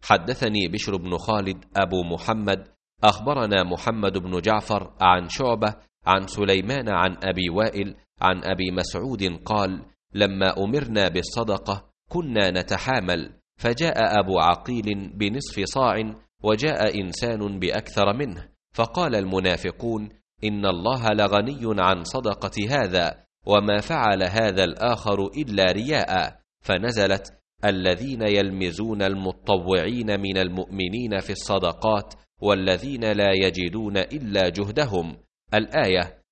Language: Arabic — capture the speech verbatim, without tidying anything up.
حدثني بشر بن خالد أبو محمد أخبرنا محمد بن جعفر عن شعبة عن سليمان عن أبي وائل عن أبي مسعود قال: لما أمرنا بالصدقة كنا نتحامل، فجاء أبو عقيل بنصف صاع، وجاء إنسان بأكثر منه، فقال المنافقون: إن الله لغني عن صدقة هذا، وما فعل هذا الآخر إلا رياء، فنزلت: الذين يلمزون المتطوعين من المؤمنين في الصدقات والذين لا يجدون إلا جهدهم، الآية.